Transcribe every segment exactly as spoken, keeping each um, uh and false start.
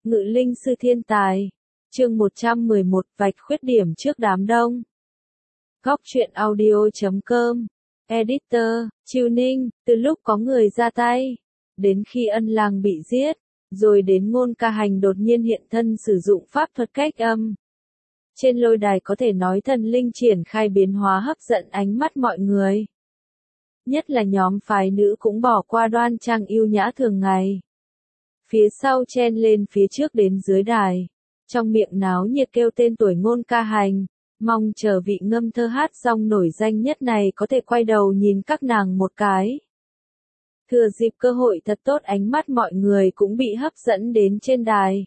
Ngự linh sư thiên tài. Chương một trăm mười một, vạch khuyết điểm trước đám đông. Góc truyện audio chấm com. Editor, Chiêu Ninh, từ lúc có người ra tay, đến khi ân lang bị giết, rồi đến Ngôn Ca Hành đột nhiên hiện thân sử dụng pháp thuật cách âm. Trên lôi đài có thể nói thần linh triển khai biến hóa hấp dẫn ánh mắt mọi người. Nhất là nhóm phái nữ cũng bỏ qua đoan trang yêu nhã thường ngày. Phía sau chen lên phía trước đến dưới đài. Trong miệng náo nhiệt kêu tên tuổi Ngôn Ca Hành, mong chờ vị ngâm thơ hát rong nổi danh nhất này có thể quay đầu nhìn các nàng một cái. Thừa dịp cơ hội thật tốt ánh mắt mọi người cũng bị hấp dẫn đến trên đài.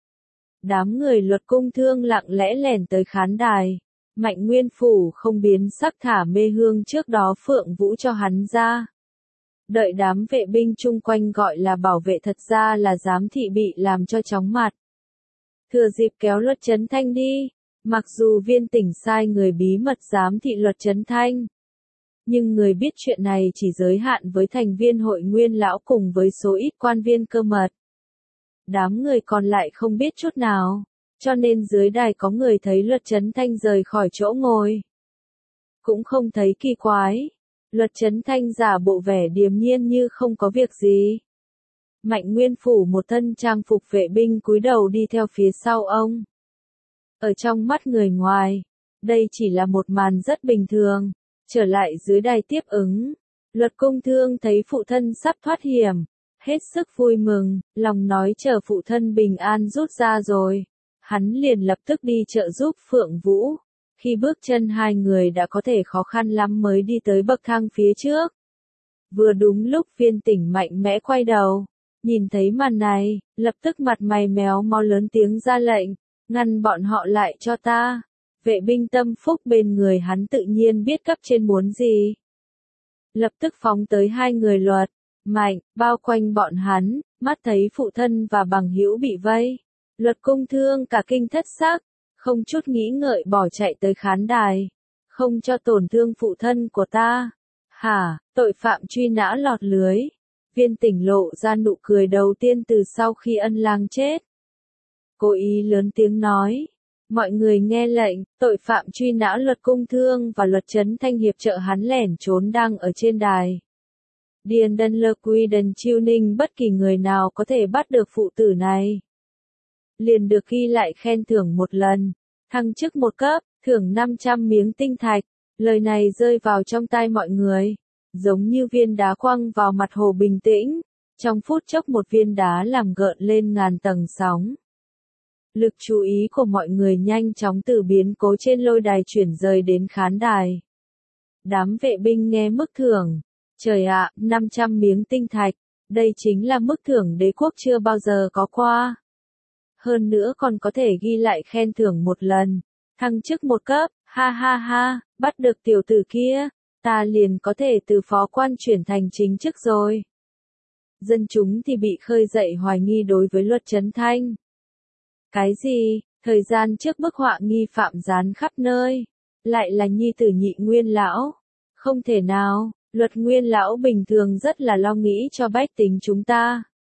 Đám người Luật Cung Thương lặng lẽ lẻn tới khán đài. Mạnh Nguyên Phủ không biến sắc thả mê hương trước đó Phượng Vũ cho hắn ra. Đợi đám vệ binh chung quanh gọi là bảo vệ thật ra là giám thị bị làm cho chóng mặt. Thừa dịp kéo Luật Chấn Thanh đi, mặc dù Viên Tỉnh sai người bí mật giám thị Luật Chấn Thanh. Nhưng người biết chuyện này chỉ giới hạn với thành viên hội Nguyên Lão cùng với số ít quan viên cơ mật. Đám người còn lại không biết chút nào, cho nên dưới đài có người thấy Luật Chấn Thanh rời khỏi chỗ ngồi. Cũng không thấy kỳ quái, Luật Chấn Thanh giả bộ vẻ điềm nhiên như không có việc gì. Mạnh Nguyên Phủ một thân trang phục vệ binh cúi đầu đi theo phía sau ông. Ở trong mắt người ngoài, đây chỉ là một màn rất bình thường. Trở lại dưới đài tiếp ứng, Luật Cung Thương thấy phụ thân sắp thoát hiểm, hết sức vui mừng, lòng nói chờ phụ thân bình an rút ra rồi. Hắn liền lập tức đi trợ giúp Phượng Vũ. Khi bước chân hai người đã có thể khó khăn lắm mới đi tới bậc thang phía trước. Vừa đúng lúc Viên Tỉnh mạnh mẽ quay đầu, nhìn thấy màn này, lập tức mặt mày méo mó lớn tiếng ra lệnh, ngăn bọn họ lại cho ta. Vệ binh tâm phúc bên người hắn tự nhiên biết cấp trên muốn gì. Lập tức phóng tới hai người Luật, Mạnh, bao quanh bọn hắn, mắt thấy phụ thân và bằng hữu bị vây. Luật Cung Thương cả kinh thất sắc, không chút nghĩ ngợi bỏ chạy tới khán đài. Không cho tổn thương phụ thân của ta. Hả, tội phạm truy nã lọt lưới. Viên Tỉnh lộ ra nụ cười đầu tiên từ sau khi ân lang chết. Cố ý lớn tiếng nói. Mọi người nghe lệnh, tội phạm truy nã Luật Cung Thương và Luật Chấn Thanh hiệp trợ hắn lẻn trốn đang ở trên đài. Điền Đân Lơ Quy Đần Chiêu Ninh bất kỳ người nào có thể bắt được phụ tử này. Liền được ghi lại khen thưởng một lần, thăng chức một cấp, thưởng năm trăm miếng tinh thạch. Lời này rơi vào trong tai mọi người, giống như viên đá quăng vào mặt hồ bình tĩnh. Trong phút chốc một viên đá làm gợn lên ngàn tầng sóng. Lực chú ý của mọi người nhanh chóng từ biến cố trên lôi đài chuyển rời đến khán đài. Đám vệ binh nghe mức thưởng. Trời ạ, năm trăm miếng tinh thạch, đây chính là mức thưởng đế quốc chưa bao giờ có qua. Hơn nữa còn có thể ghi lại khen thưởng một lần, thăng chức một cấp, ha ha ha, bắt được tiểu tử kia, ta liền có thể từ phó quan chuyển thành chính chức rồi. Dân chúng thì bị khơi dậy hoài nghi đối với Luật Chấn Thanh. Cái gì, thời gian trước bức họa nghi phạm dán khắp nơi, lại là nhi tử Nhị Nguyên Lão. Không thể nào, Luật Nguyên Lão bình thường rất là lo nghĩ cho bách tính chúng ta.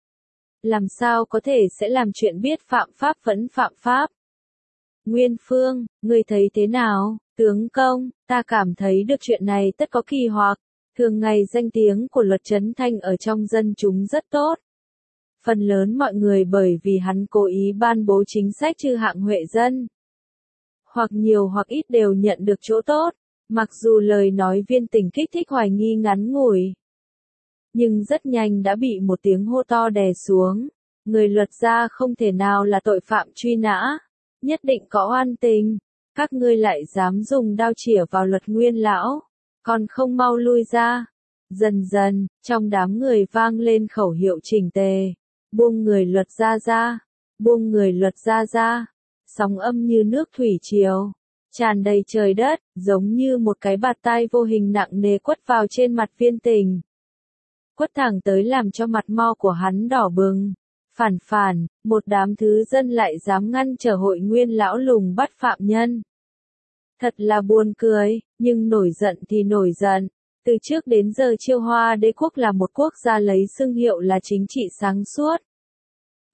Làm sao có thể sẽ làm chuyện biết phạm pháp vẫn phạm pháp. Nguyên Phương, ngươi thấy thế nào, tướng công, ta cảm thấy được chuyện này tất có kỳ hoặc. Thường ngày danh tiếng của Luật Chấn Thanh ở trong dân chúng rất tốt. Phần lớn mọi người bởi vì hắn cố ý ban bố chính sách trừ hạng huệ dân. Hoặc nhiều hoặc ít đều nhận được chỗ tốt, mặc dù lời nói Viên Tỉnh kích thích hoài nghi ngắn ngủi. Nhưng rất nhanh đã bị một tiếng hô to đè xuống. Người Luật gia không thể nào là tội phạm truy nã. Nhất định có oan tình. Các ngươi lại dám dùng đao chĩa vào Luật Nguyên Lão. Còn không mau lui ra. Dần dần, trong đám người vang lên khẩu hiệu chỉnh tề. Buông người Luật gia ra. Buông người Luật gia ra. Sóng âm như nước thủy triều. Tràn đầy trời đất, giống như một cái bạt tai vô hình nặng nề quất vào trên mặt Viên Tỉnh. Quất thẳng tới làm cho mặt mo của hắn đỏ bừng. Phản phản, một đám thứ dân lại dám ngăn trở hội Nguyên Lão lùng bắt phạm nhân. Thật là buồn cười, nhưng nổi giận thì nổi giận. Từ trước đến giờ Chiêu Hoa Đế quốc là một quốc gia lấy xưng hiệu là chính trị sáng suốt.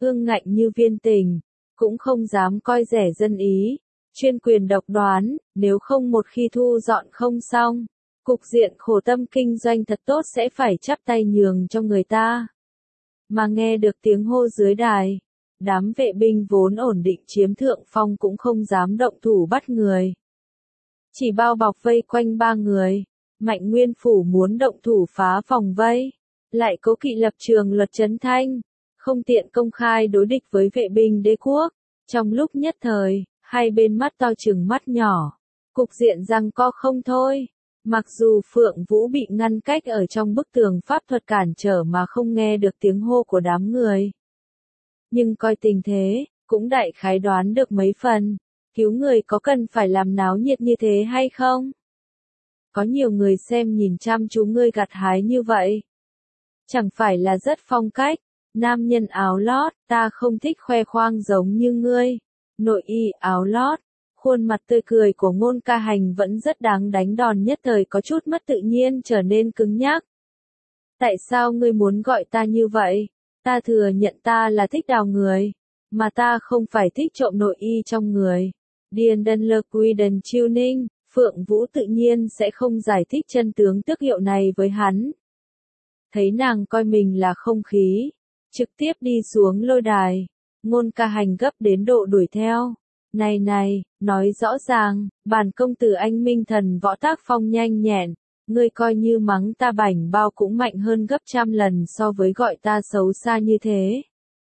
ương ngạnh như Viên Tình, cũng không dám coi rẻ dân ý, chuyên quyền độc đoán, nếu không một khi thu dọn không xong, cục diện khổ tâm kinh doanh thật tốt sẽ phải chắp tay nhường cho người ta. Mà nghe được tiếng hô dưới đài, đám vệ binh vốn ổn định chiếm thượng phong cũng không dám động thủ bắt người. Chỉ bao bọc vây quanh ba người, Mạnh Nguyên Phủ muốn động thủ phá phòng vây, lại cố kỵ lập trường Luật Chấn Thanh, không tiện công khai đối địch với vệ binh đế quốc. Trong lúc nhất thời, hai bên mắt to chừng mắt nhỏ, cục diện giằng co không thôi. Mặc dù Phượng Vũ bị ngăn cách ở trong bức tường pháp thuật cản trở mà không nghe được tiếng hô của đám người, nhưng coi tình thế, cũng đại khái đoán được mấy phần, cứu người có cần phải làm náo nhiệt như thế hay không? Có nhiều người xem nhìn chăm chú ngươi gặt hái như vậy. Chẳng phải là rất phong cách, nam nhân áo lót, ta không thích khoe khoang giống như ngươi. Nội y áo lót, khuôn mặt tươi cười của Ngôn Ca Hành vẫn rất đáng đánh đòn, nhất thời có chút mất tự nhiên trở nên cứng nhắc. Tại sao ngươi muốn gọi ta như vậy? Ta thừa nhận ta là thích đào người, mà ta không phải thích trộm nội y trong người. Điền Đần Lơ Quy Đần Chiêu Ninh, Phượng Vũ tự nhiên sẽ không giải thích chân tướng tước hiệu này với hắn. Thấy nàng coi mình là không khí, trực tiếp đi xuống lôi đài, Ngôn Ca Hành gấp đến độ đuổi theo. Này này, nói rõ ràng, bản công tử anh minh thần võ tác phong nhanh nhẹn, ngươi coi như mắng ta bảnh bao cũng mạnh hơn gấp trăm lần so với gọi ta xấu xa như thế.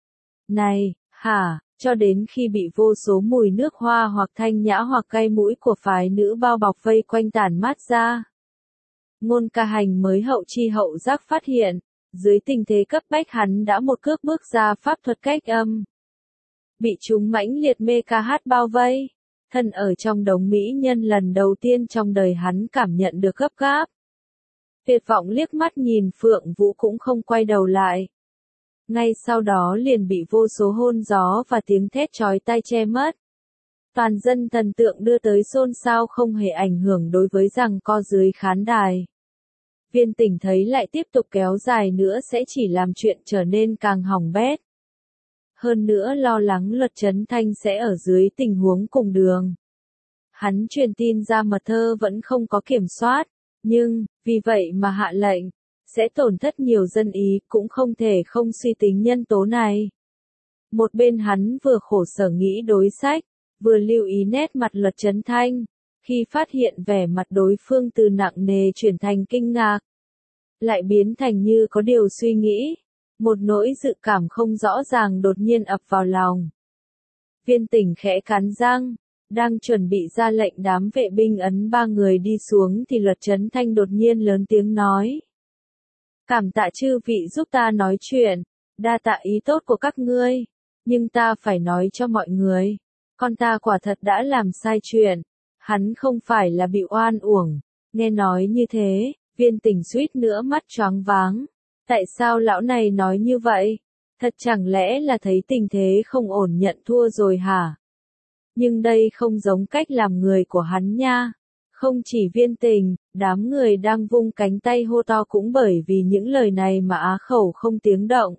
Này, hả, cho đến khi bị vô số mùi nước hoa hoặc thanh nhã hoặc cay mũi của phái nữ bao bọc vây quanh tản mát ra. Ngôn Ca Hành mới hậu chi hậu giác phát hiện, dưới tình thế cấp bách hắn đã một cước bước ra pháp thuật cách âm. Bị chúng mãnh liệt mê ca hát bao vây, thân ở trong đống mỹ nhân lần đầu tiên trong đời hắn cảm nhận được gấp gáp. Tuyệt vọng liếc mắt nhìn Phượng Vũ cũng không quay đầu lại. Ngay sau đó liền bị vô số hôn gió và tiếng thét chói tai che mất. Toàn dân thần tượng đưa tới xôn xao không hề ảnh hưởng đối với giằng co dưới khán đài. Viên Tình thấy lại tiếp tục kéo dài nữa sẽ chỉ làm chuyện trở nên càng hỏng bét. Hơn nữa lo lắng Luật Chấn Thanh sẽ ở dưới tình huống cùng đường. Hắn truyền tin ra mật thơ vẫn không có kiểm soát, nhưng, vì vậy mà hạ lệnh, sẽ tổn thất nhiều dân ý, cũng không thể không suy tính nhân tố này. Một bên hắn vừa khổ sở nghĩ đối sách, vừa lưu ý nét mặt Luật Chấn Thanh, khi phát hiện vẻ mặt đối phương từ nặng nề chuyển thành kinh ngạc, lại biến thành như có điều suy nghĩ. Một nỗi dự cảm không rõ ràng đột nhiên ập vào lòng. Viên Tình khẽ cắn răng, đang chuẩn bị ra lệnh đám vệ binh ấn ba người đi xuống thì Luật Chấn Thanh đột nhiên lớn tiếng nói. Cảm tạ chư vị giúp ta nói chuyện, đa tạ ý tốt của các ngươi, nhưng ta phải nói cho mọi người, con ta quả thật đã làm sai chuyện, hắn không phải là bị oan uổng. Nghe nói như thế, Viên Tình suýt nữa mắt choáng váng. Tại sao lão này nói như vậy? Thật chẳng lẽ là thấy tình thế không ổn nhận thua rồi hả? Nhưng đây không giống cách làm người của hắn nha. Không chỉ Viên Tình, đám người đang vung cánh tay hô to cũng bởi vì những lời này mà á khẩu không tiếng động.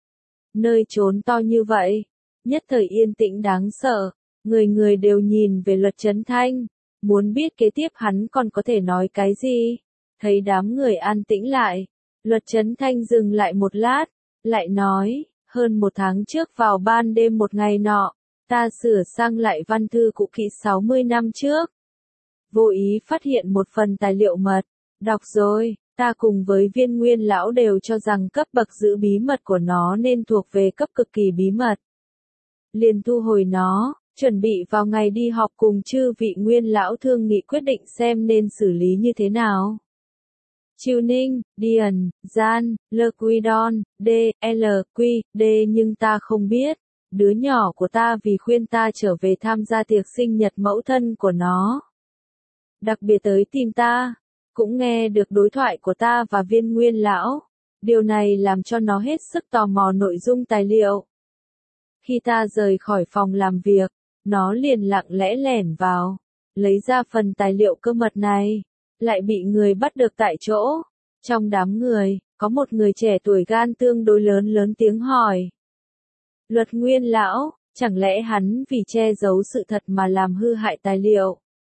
Nơi trốn to như vậy, nhất thời yên tĩnh đáng sợ, người người đều nhìn về Luật Chấn Thanh, muốn biết kế tiếp hắn còn có thể nói cái gì. Thấy đám người an tĩnh lại, Luật Chấn Thanh dừng lại một lát, lại nói, hơn một tháng trước vào ban đêm một ngày nọ, ta sửa sang lại văn thư cũ kỹ sáu mươi năm trước. Vô ý phát hiện một phần tài liệu mật, đọc rồi, ta cùng với Viên Nguyên lão đều cho rằng cấp bậc giữ bí mật của nó nên thuộc về cấp cực kỳ bí mật. Liền thu hồi nó, chuẩn bị vào ngày đi họp cùng chư vị Nguyên lão thương nghị quyết định xem nên xử lý như thế nào. Chiêu Ninh, Điền, Gian, Lơ Quy Đon, D, L, Quy, D nhưng ta không biết, đứa nhỏ của ta vì khuyên ta trở về tham gia tiệc sinh nhật mẫu thân của nó. Đặc biệt tới tìm ta, cũng nghe được đối thoại của ta và Viên Nguyên lão, điều này làm cho nó hết sức tò mò nội dung tài liệu. Khi ta rời khỏi phòng làm việc, nó liền lặng lẽ lẻn vào, lấy ra phần tài liệu cơ mật này. Lại bị người bắt được tại chỗ. Trong đám người, có một người trẻ tuổi gan tương đối lớn lớn tiếng hỏi. Luật Nguyên lão, chẳng lẽ hắn vì che giấu sự thật mà làm hư hại tài liệu?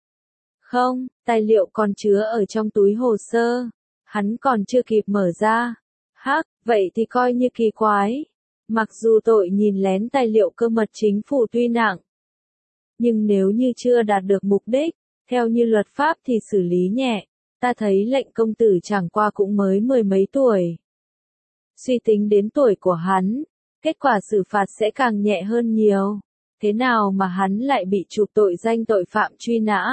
Không, tài liệu còn chứa ở trong túi hồ sơ. Hắn còn chưa kịp mở ra. Hắc, vậy thì coi như kỳ quái. Mặc dù tội nhìn lén tài liệu cơ mật chính phủ tuy nặng, nhưng nếu như chưa đạt được mục đích, theo như luật pháp thì xử lý nhẹ. Ta thấy lệnh công tử chẳng qua cũng mới mười mấy tuổi. Suy tính đến tuổi của hắn, kết quả xử phạt sẽ càng nhẹ hơn nhiều. Thế nào mà hắn lại bị chụp tội danh tội phạm truy nã?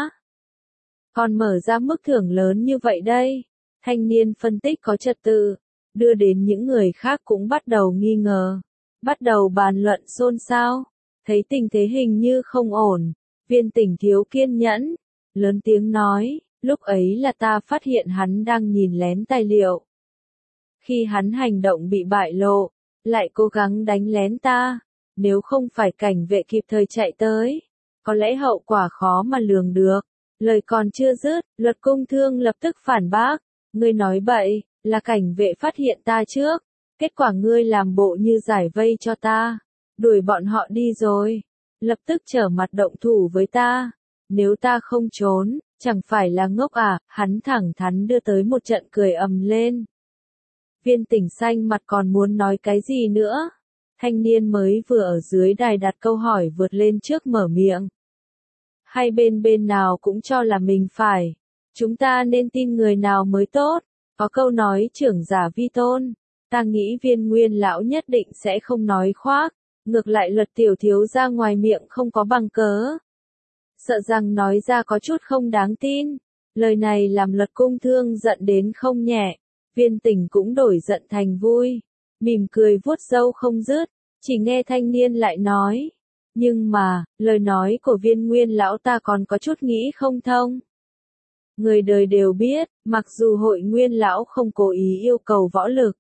Còn mở ra mức thưởng lớn như vậy đây. Thanh niên phân tích có trật tự, đưa đến những người khác cũng bắt đầu nghi ngờ. Bắt đầu bàn luận xôn xao. Thấy tình thế hình như không ổn, Viên Tỉnh thiếu kiên nhẫn, lớn tiếng nói, lúc ấy là ta phát hiện hắn đang nhìn lén tài liệu. Khi hắn hành động bị bại lộ, lại cố gắng đánh lén ta, nếu không phải cảnh vệ kịp thời chạy tới, có lẽ hậu quả khó mà lường được. Lời còn chưa dứt, Luật Công Thương lập tức phản bác, ngươi nói bậy, là cảnh vệ phát hiện ta trước, kết quả ngươi làm bộ như giải vây cho ta, đuổi bọn họ đi rồi, lập tức trở mặt động thủ với ta, nếu ta không trốn, chẳng phải là ngốc à, hắn thẳng thắn đưa tới một trận cười ầm lên. Viên Tỉnh xanh mặt còn muốn nói cái gì nữa, thanh niên mới vừa ở dưới đài đặt câu hỏi vượt lên trước mở miệng. Hay bên bên nào cũng cho là mình phải, chúng ta nên tin người nào mới tốt, có câu nói trưởng giả vi tôn, ta nghĩ Viên Nguyên lão nhất định sẽ không nói khoác, ngược lại Luật tiểu thiếu ra ngoài miệng không có bằng cớ. Sợ rằng nói ra có chút không đáng tin, lời này làm Luật Công Thương giận đến không nhẹ, Viên Tỉnh cũng đổi giận thành vui, mỉm cười vuốt râu không dứt, chỉ nghe thanh niên lại nói. Nhưng mà, lời nói của Viên Nguyên lão ta còn có chút nghĩ không thông. Người đời đều biết, mặc dù hội Nguyên lão không cố ý yêu cầu võ lực,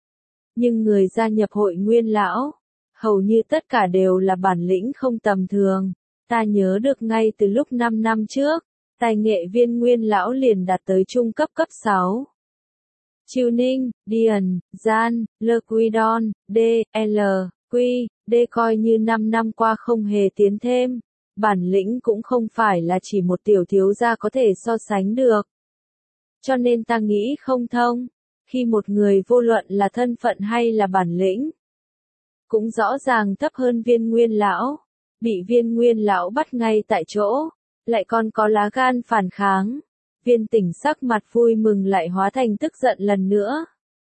nhưng người gia nhập hội Nguyên lão, hầu như tất cả đều là bản lĩnh không tầm thường. Ta nhớ được ngay từ lúc năm năm trước, tài nghệ Viên Nguyên lão liền đạt tới trung cấp cấp sáu. Chiêu Ninh, Điền, Gian, Lơ Quy Đon, D, L, Quy, D coi như năm năm qua không hề tiến thêm, bản lĩnh cũng không phải là chỉ một tiểu thiếu gia có thể so sánh được. Cho nên ta nghĩ không thông, khi một người vô luận là thân phận hay là bản lĩnh, cũng rõ ràng thấp hơn Viên Nguyên lão, bị Viên Nguyên lão bắt ngay tại chỗ, lại còn có lá gan phản kháng. Viên Tỉnh sắc mặt vui mừng lại hóa thành tức giận lần nữa.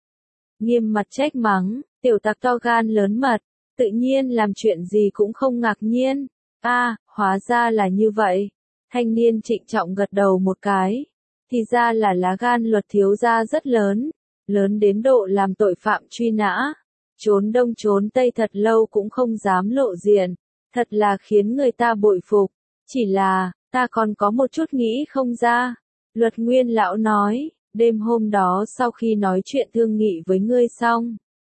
Nghiêm mặt trách mắng, tiểu tặc to gan lớn mật, tự nhiên làm chuyện gì cũng không ngạc nhiên. A, à, hóa ra là như vậy. Thanh niên trịnh trọng gật đầu một cái. Thì ra là lá gan Luật thiếu gia rất lớn, lớn đến độ làm tội phạm truy nã. Trốn đông trốn tây thật lâu cũng không dám lộ diện, thật là khiến người ta bội phục. Chỉ là, ta còn có một chút nghĩ không ra. Luật Nguyên lão nói, đêm hôm đó sau khi nói chuyện thương nghị với ngươi xong,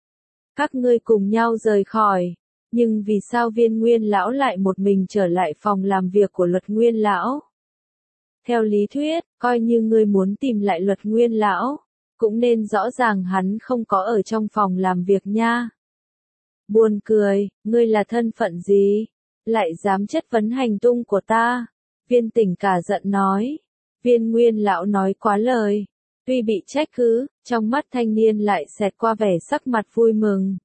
các ngươi cùng nhau rời khỏi, nhưng vì sao Viên Nguyên lão lại một mình trở lại phòng làm việc của Luật Nguyên lão? Theo lý thuyết, coi như ngươi muốn tìm lại Luật Nguyên lão, cũng nên rõ ràng hắn không có ở trong phòng làm việc nha. Buồn cười, ngươi là thân phận gì? Lại dám chất vấn hành tung của ta? Viên Tỉnh cả giận nói. Viên Nguyên lão nói quá lời. Tuy bị trách cứ, trong mắt thanh niên lại xẹt qua vẻ sắc mặt vui mừng.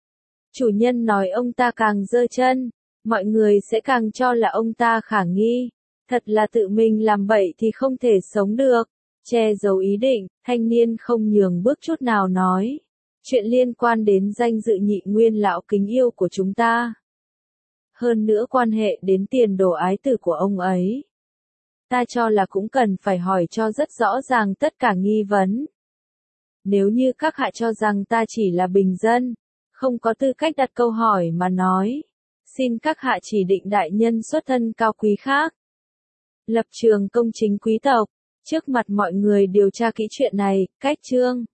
Chủ nhân nói ông ta càng giơ chân, mọi người sẽ càng cho là ông ta khả nghi. Thật là tự mình làm bậy thì không thể sống được. Che giấu ý định, thanh niên không nhường bước chút nào nói. Chuyện liên quan đến danh dự Nhị Nguyên lão kính yêu của chúng ta. Hơn nữa quan hệ đến tiền đồ ái tử của ông ấy. Ta cho là cũng cần phải hỏi cho rất rõ ràng tất cả nghi vấn. Nếu như các hạ cho rằng ta chỉ là bình dân, không có tư cách đặt câu hỏi mà nói, xin các hạ chỉ định đại nhân xuất thân cao quý khác. Lập trường công chính quý tộc, trước mặt mọi người điều tra kỹ chuyện này, cách chương.